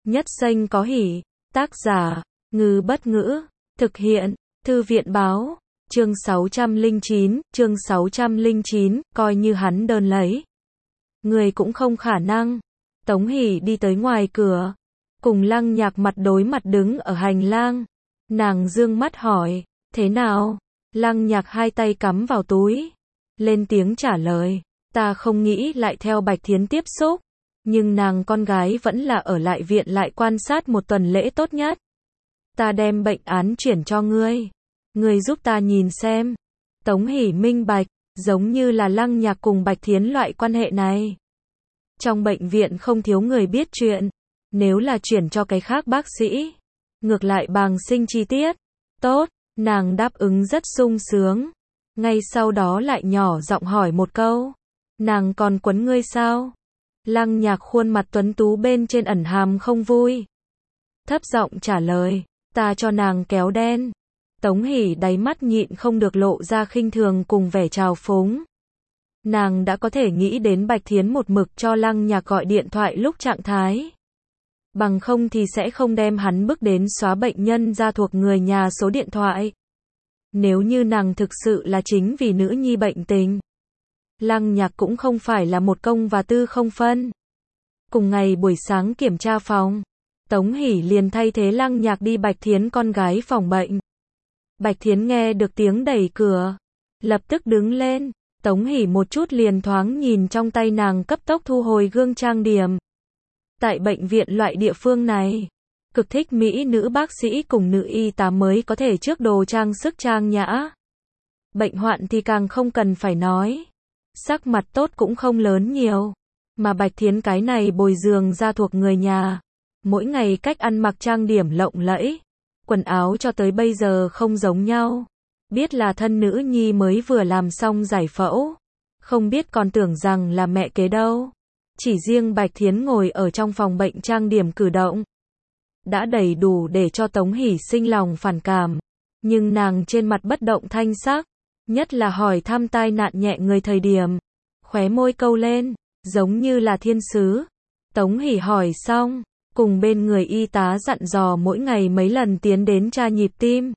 Nhất danh có hỷ. Tác giả, Ngư Bất Ngữ. Thực hiện, Thư viện báo. Chương 609, coi như hắn đơn lấy. Người cũng không khả năng. Tống Hỷ đi tới ngoài cửa. Cùng Lăng Nhạc mặt đối mặt đứng ở hành lang. Nàng dương mắt hỏi, thế nào? Lăng Nhạc hai tay cắm vào túi. Lên tiếng trả lời, ta không nghĩ lại theo Bạch Thiến tiếp xúc. Nhưng nàng con gái vẫn là ở lại viện lại quan sát một tuần lễ tốt nhất. Ta đem bệnh án chuyển cho ngươi. Ngươi giúp ta nhìn xem. Tống Hỷ minh bạch, giống như là Lăng Nhạc cùng Bạch Thiến loại quan hệ này. Trong bệnh viện không thiếu người biết chuyện. Nếu là chuyển cho cái khác bác sĩ, ngược lại bàng sinh chi tiết. Tốt, nàng đáp ứng rất sung sướng. Ngay sau đó lại nhỏ giọng hỏi một câu. Nàng còn quấn ngươi sao? Lăng Nhạc khuôn mặt tuấn tú bên trên ẩn hàm không vui. Thấp giọng trả lời, ta cho nàng kéo đen. Tống Hỷ đáy mắt nhịn không được lộ ra khinh thường cùng vẻ trào phúng. Nàng đã có thể nghĩ đến Bạch Thiến một mực cho Lăng Nhạc gọi điện thoại lúc trạng thái. Bằng không thì sẽ không đem hắn bước đến xóa bệnh nhân ra thuộc người nhà số điện thoại. Nếu như nàng thực sự là chính vì nữ nhi bệnh tình. Lăng Nhạc cũng không phải là một công và tư không phân. Cùng ngày buổi sáng kiểm tra phòng, Tống Hỷ liền thay thế Lăng Nhạc đi Bạch Thiến con gái phòng bệnh. Bạch Thiến nghe được tiếng đẩy cửa, lập tức đứng lên. Tống Hỷ một chút liền thoáng nhìn trong tay nàng cấp tốc thu hồi gương trang điểm. Tại bệnh viện loại địa phương này, cực thích mỹ nữ bác sĩ cùng nữ y tá mới có thể trước đồ trang sức trang nhã. Bệnh hoạn thì càng không cần phải nói. Sắc mặt tốt cũng không lớn nhiều. Mà Bạch Thiến cái này bồi giường ra thuộc người nhà. Mỗi ngày cách ăn mặc trang điểm lộng lẫy. Quần áo cho tới bây giờ không giống nhau. Biết là thân nữ nhi mới vừa làm xong giải phẫu. Không biết còn tưởng rằng là mẹ kế đâu. Chỉ riêng Bạch Thiến ngồi ở trong phòng bệnh trang điểm cử động. Đã đầy đủ để cho Tống Hỷ sinh lòng phản cảm. Nhưng nàng trên mặt bất động thanh sắc. Nhất là hỏi thăm tai nạn nhẹ người thời điểm. Khóe môi câu lên, giống như là thiên sứ. Tống Hỷ hỏi xong, cùng bên người y tá dặn dò mỗi ngày mấy lần tiến đến tra nhịp tim.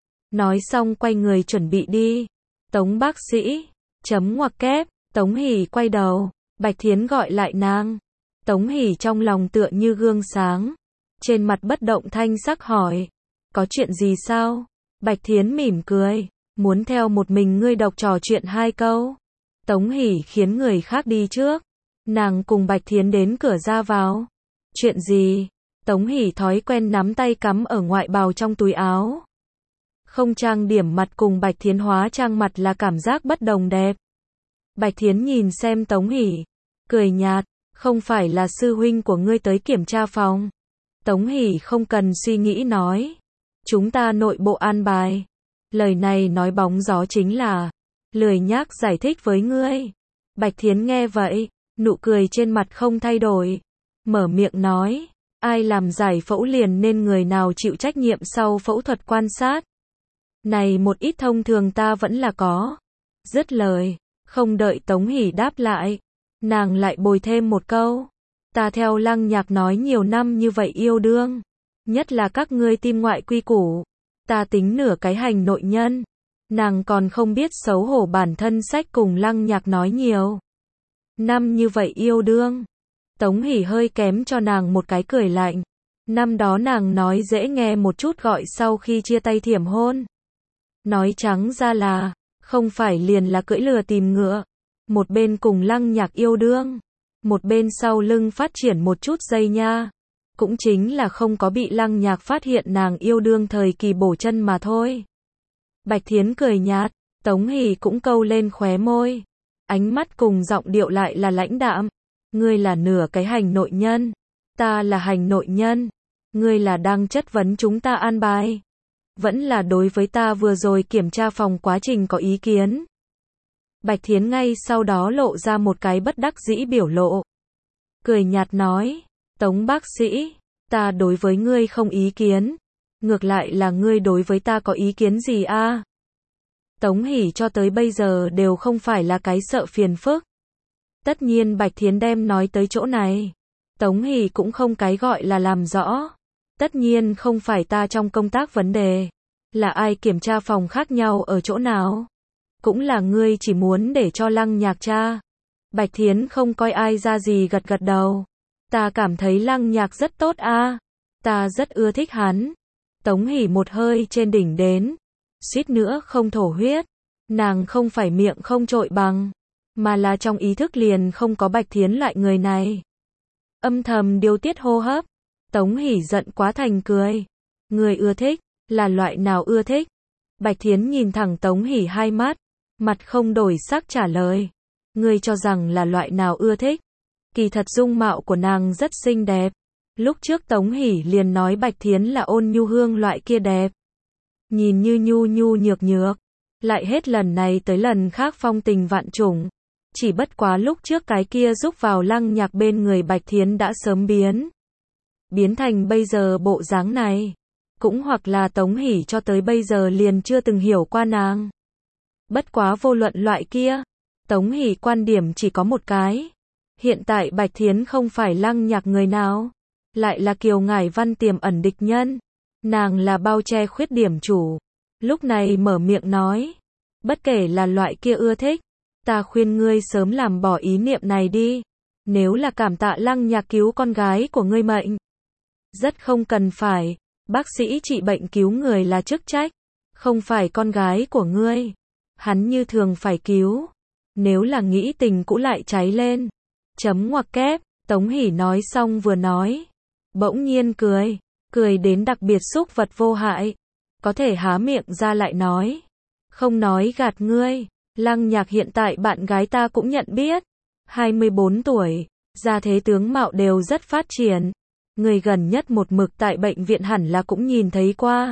Nói xong quay người chuẩn bị đi. Tống bác sĩ, chấm ngoặc kép, Tống Hỷ quay đầu, Bạch Thiến gọi lại nàng. Tống Hỷ trong lòng tựa như gương sáng. Trên mặt bất động thanh sắc hỏi, có chuyện gì sao? Bạch Thiến mỉm cười, muốn theo một mình ngươi độc trò chuyện hai câu. Tống Hỷ khiến người khác đi trước. Nàng cùng Bạch Thiến đến cửa ra vào. Chuyện gì? Tống Hỷ thói quen nắm tay cắm ở ngoại bào trong túi áo. Không trang điểm mặt cùng Bạch Thiến hóa trang mặt là cảm giác bất đồng đẹp. Bạch Thiến nhìn xem Tống Hỷ, cười nhạt, không phải là sư huynh của ngươi tới kiểm tra phòng. Tống Hỷ không cần suy nghĩ nói, chúng ta nội bộ an bài. Lời này nói bóng gió chính là, lười nhác giải thích với ngươi. Bạch Thiến nghe vậy, nụ cười trên mặt không thay đổi. Mở miệng nói, ai làm giải phẫu liền nên người nào chịu trách nhiệm sau phẫu thuật quan sát. Này một ít thông thường ta vẫn là có. Dứt lời, không đợi Tống Hỷ đáp lại. Nàng lại bồi thêm một câu. Ta theo Lăng Nhạc nói nhiều năm như vậy yêu đương. Nhất là các ngươi tim ngoại quy củ. Ta tính nửa cái hành nội nhân. Nàng còn không biết xấu hổ bản thân sách cùng Lăng Nhạc nói nhiều. Năm như vậy yêu đương. Tống Hỷ hơi kém cho nàng một cái cười lạnh. Năm đó nàng nói dễ nghe một chút gọi sau khi chia tay thiểm hôn. Nói trắng ra là, không phải liền là cưỡi lừa tìm ngựa. Một bên cùng Lăng Nhạc yêu đương. Một bên sau lưng phát triển một chút dây nha. Cũng chính là không có bị Lăng Nhạc phát hiện nàng yêu đương thời kỳ bổ chân mà thôi. Bạch Thiến cười nhạt, Tống Hỷ cũng câu lên khóe môi. Ánh mắt cùng giọng điệu lại là lãnh đạm. Ngươi là nửa cái hành nội nhân. Ta là hành nội nhân. Ngươi là đang chất vấn chúng ta an bài. Vẫn là đối với ta vừa rồi kiểm tra phòng quá trình có ý kiến. Bạch Thiến ngay sau đó lộ ra một cái bất đắc dĩ biểu lộ. Cười nhạt nói, Tống bác sĩ, ta đối với ngươi không ý kiến. Ngược lại là ngươi đối với ta có ý kiến gì a? Tống Hỷ cho tới bây giờ đều không phải là cái sợ phiền phức. Tất nhiên Bạch Thiến đem nói tới chỗ này. Tống Hỷ cũng không cái gọi là làm rõ. Tất nhiên không phải ta trong công tác vấn đề. Là ai kiểm tra phòng khác nhau ở chỗ nào? Cũng là ngươi chỉ muốn để cho Lăng Nhạc tra. Bạch Thiến không coi ai ra gì gật gật đầu. Ta cảm thấy Lăng Nhạc rất tốt a. Ta rất ưa thích hắn. Tống Hỷ một hơi trên đỉnh đến. Suýt nữa không thổ huyết. Nàng không phải miệng không trội bằng. Mà là trong ý thức liền không có Bạch Thiến loại người này. Âm thầm điều tiết hô hấp. Tống Hỷ giận quá thành cười. Người ưa thích, là loại nào ưa thích? Bạch Thiến nhìn thẳng Tống Hỷ hai mắt. Mặt không đổi sắc trả lời. Ngươi cho rằng là loại nào ưa thích? Kỳ thật dung mạo của nàng rất xinh đẹp. Lúc trước Tống Hỷ liền nói Bạch Thiến là ôn nhu hương loại kia đẹp. Nhìn như nhu nhu nhược nhược. Lại hết lần này tới lần khác phong tình vạn trùng. Chỉ bất quá lúc trước cái kia giúp vào Lăng Nhạc bên người Bạch Thiến đã sớm biến thành bây giờ bộ dáng này. Cũng hoặc là Tống Hỷ cho tới bây giờ liền chưa từng hiểu qua nàng. Bất quá vô luận loại kia, Tống Hỷ quan điểm chỉ có một cái. Hiện tại Bạch Thiến không phải Lăng Nhạc người nào, lại là Kiều Ngải Văn tiềm ẩn địch nhân. Nàng là bao che khuyết điểm chủ. Lúc này mở miệng nói, bất kể là loại kia ưa thích, ta khuyên ngươi sớm làm bỏ ý niệm này đi. Nếu là cảm tạ Lăng Nhạc cứu con gái của ngươi mệnh, rất không cần phải. Bác sĩ trị bệnh cứu người là chức trách, không phải con gái của ngươi. Hắn như thường phải cứu. Nếu là nghĩ tình cũ lại cháy lên. Chấm ngoặc kép, Tống Hỷ nói xong vừa nói. Bỗng nhiên cười. Cười đến đặc biệt xúc vật vô hại. Có thể há miệng ra lại nói. Không nói gạt ngươi. Lăng Nhạc hiện tại bạn gái ta cũng nhận biết. 24 tuổi. Gia thế tướng mạo đều rất phát triển. Người gần nhất một mực tại bệnh viện hẳn là cũng nhìn thấy qua.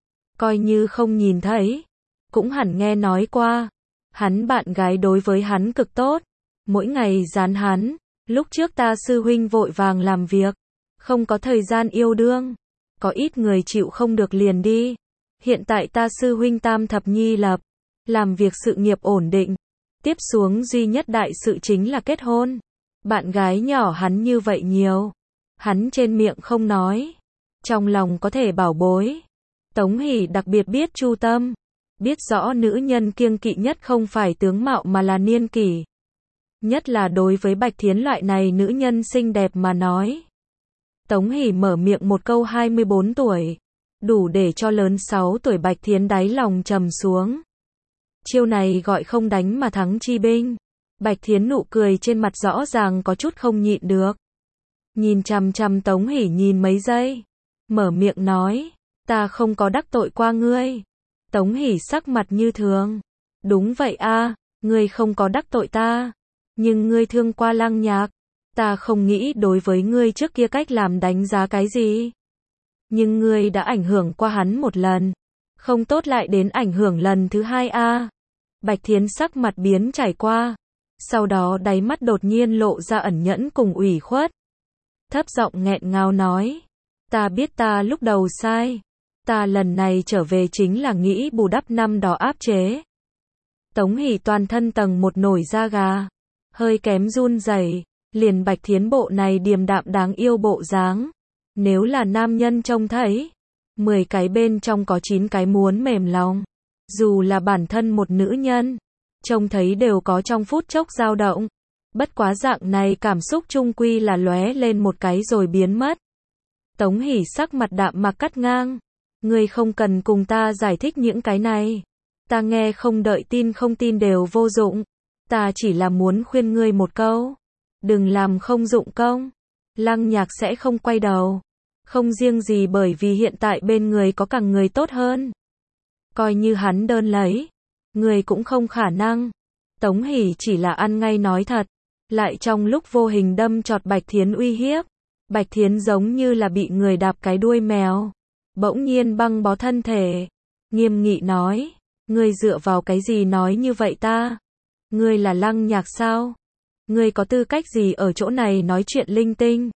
Coi như không nhìn thấy, cũng hẳn nghe nói qua. Hắn bạn gái đối với hắn cực tốt. Mỗi ngày dán hắn. Lúc trước ta sư huynh vội vàng làm việc. Không có thời gian yêu đương. Có ít người chịu không được liền đi. Hiện tại ta sư huynh tam thập nhi lập. Làm việc sự nghiệp ổn định. Tiếp xuống duy nhất đại sự chính là kết hôn. Bạn gái nhỏ hắn như vậy nhiều. Hắn trên miệng không nói. Trong lòng có thể bảo bối. Tống Hỷ đặc biệt biết chu tâm. Biết rõ nữ nhân kiêng kỵ nhất không phải tướng mạo mà là niên kỷ. Nhất là đối với Bạch Thiến loại này nữ nhân xinh đẹp mà nói. Tống Hỷ mở miệng một câu 24 tuổi. Đủ để cho lớn 6 tuổi Bạch Thiến đáy lòng trầm xuống. Chiêu này gọi không đánh mà thắng chi binh. Bạch Thiến nụ cười trên mặt rõ ràng có chút không nhịn được. Nhìn chằm chằm Tống Hỷ nhìn mấy giây. Mở miệng nói. Ta không có đắc tội qua ngươi. Tống Hỷ sắc mặt như thường. Đúng vậy a, ngươi không có đắc tội ta. Nhưng ngươi thương qua Lăng Nhạc. Ta không nghĩ đối với ngươi trước kia cách làm đánh giá cái gì. Nhưng ngươi đã ảnh hưởng qua hắn một lần. Không tốt lại đến ảnh hưởng lần thứ hai a. Bạch Thiến sắc mặt biến trải qua. Sau đó đáy mắt đột nhiên lộ ra ẩn nhẫn cùng ủy khuất. Thấp giọng nghẹn ngào nói. Ta biết ta lúc đầu sai. Ta lần này trở về chính là nghĩ bù đắp năm đó áp chế. Tống Hỷ toàn thân tầng một nổi da gà. Hơi kém run rẩy. Liền Bạch Thiến bộ này điềm đạm đáng yêu bộ dáng. Nếu là nam nhân trông thấy. 10 cái bên trong có 9 cái muốn mềm lòng. Dù là bản thân một nữ nhân. Trông thấy đều có trong phút chốc dao động. Bất quá dạng này cảm xúc chung quy là lóe lên một cái rồi biến mất. Tống Hỷ sắc mặt đạm mạc cắt ngang. Ngươi không cần cùng ta giải thích những cái này. Ta nghe không đợi tin không tin đều vô dụng. Ta chỉ là muốn khuyên ngươi một câu. Đừng làm không dụng công. Lăng Nhạc sẽ không quay đầu. Không riêng gì bởi vì hiện tại bên người có càng người tốt hơn. Coi như hắn đơn lấy. Người cũng không khả năng. Tống Hỷ chỉ là ăn ngay nói thật. Lại trong lúc vô hình đâm chọt Bạch Thiến uy hiếp. Bạch Thiến giống như là bị người đạp cái đuôi mèo. Bỗng nhiên băng bó thân thể. Nghiêm nghị nói. Ngươi dựa vào cái gì nói như vậy ta? Ngươi là Lăng Nhạc sao? Ngươi có tư cách gì ở chỗ này nói chuyện linh tinh?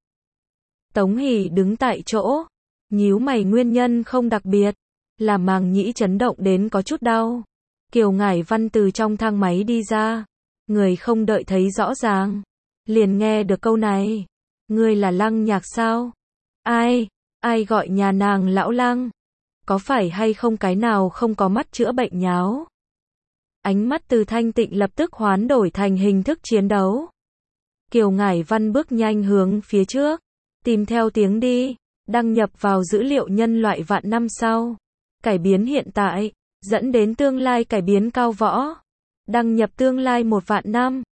Tống Hỷ đứng tại chỗ. Nhíu mày nguyên nhân không đặc biệt. Là màng nhĩ chấn động đến có chút đau. Kiều Ngải Văn từ trong thang máy đi ra. Người không đợi thấy rõ ràng. Liền nghe được câu này. Ngươi là Lăng Nhạc sao? Ai? Ai gọi nhà nàng lão Lăng? Có phải hay không cái nào không có mắt chữa bệnh nháo? Ánh mắt Từ Thanh Tịnh lập tức hoán đổi thành hình thức chiến đấu. Kiều Ngải Văn bước nhanh hướng phía trước, tìm theo tiếng đi, đăng nhập vào dữ liệu nhân loại vạn năm sau, cải biến hiện tại, dẫn đến tương lai cải biến cao võ, đăng nhập tương lai 1 vạn năm.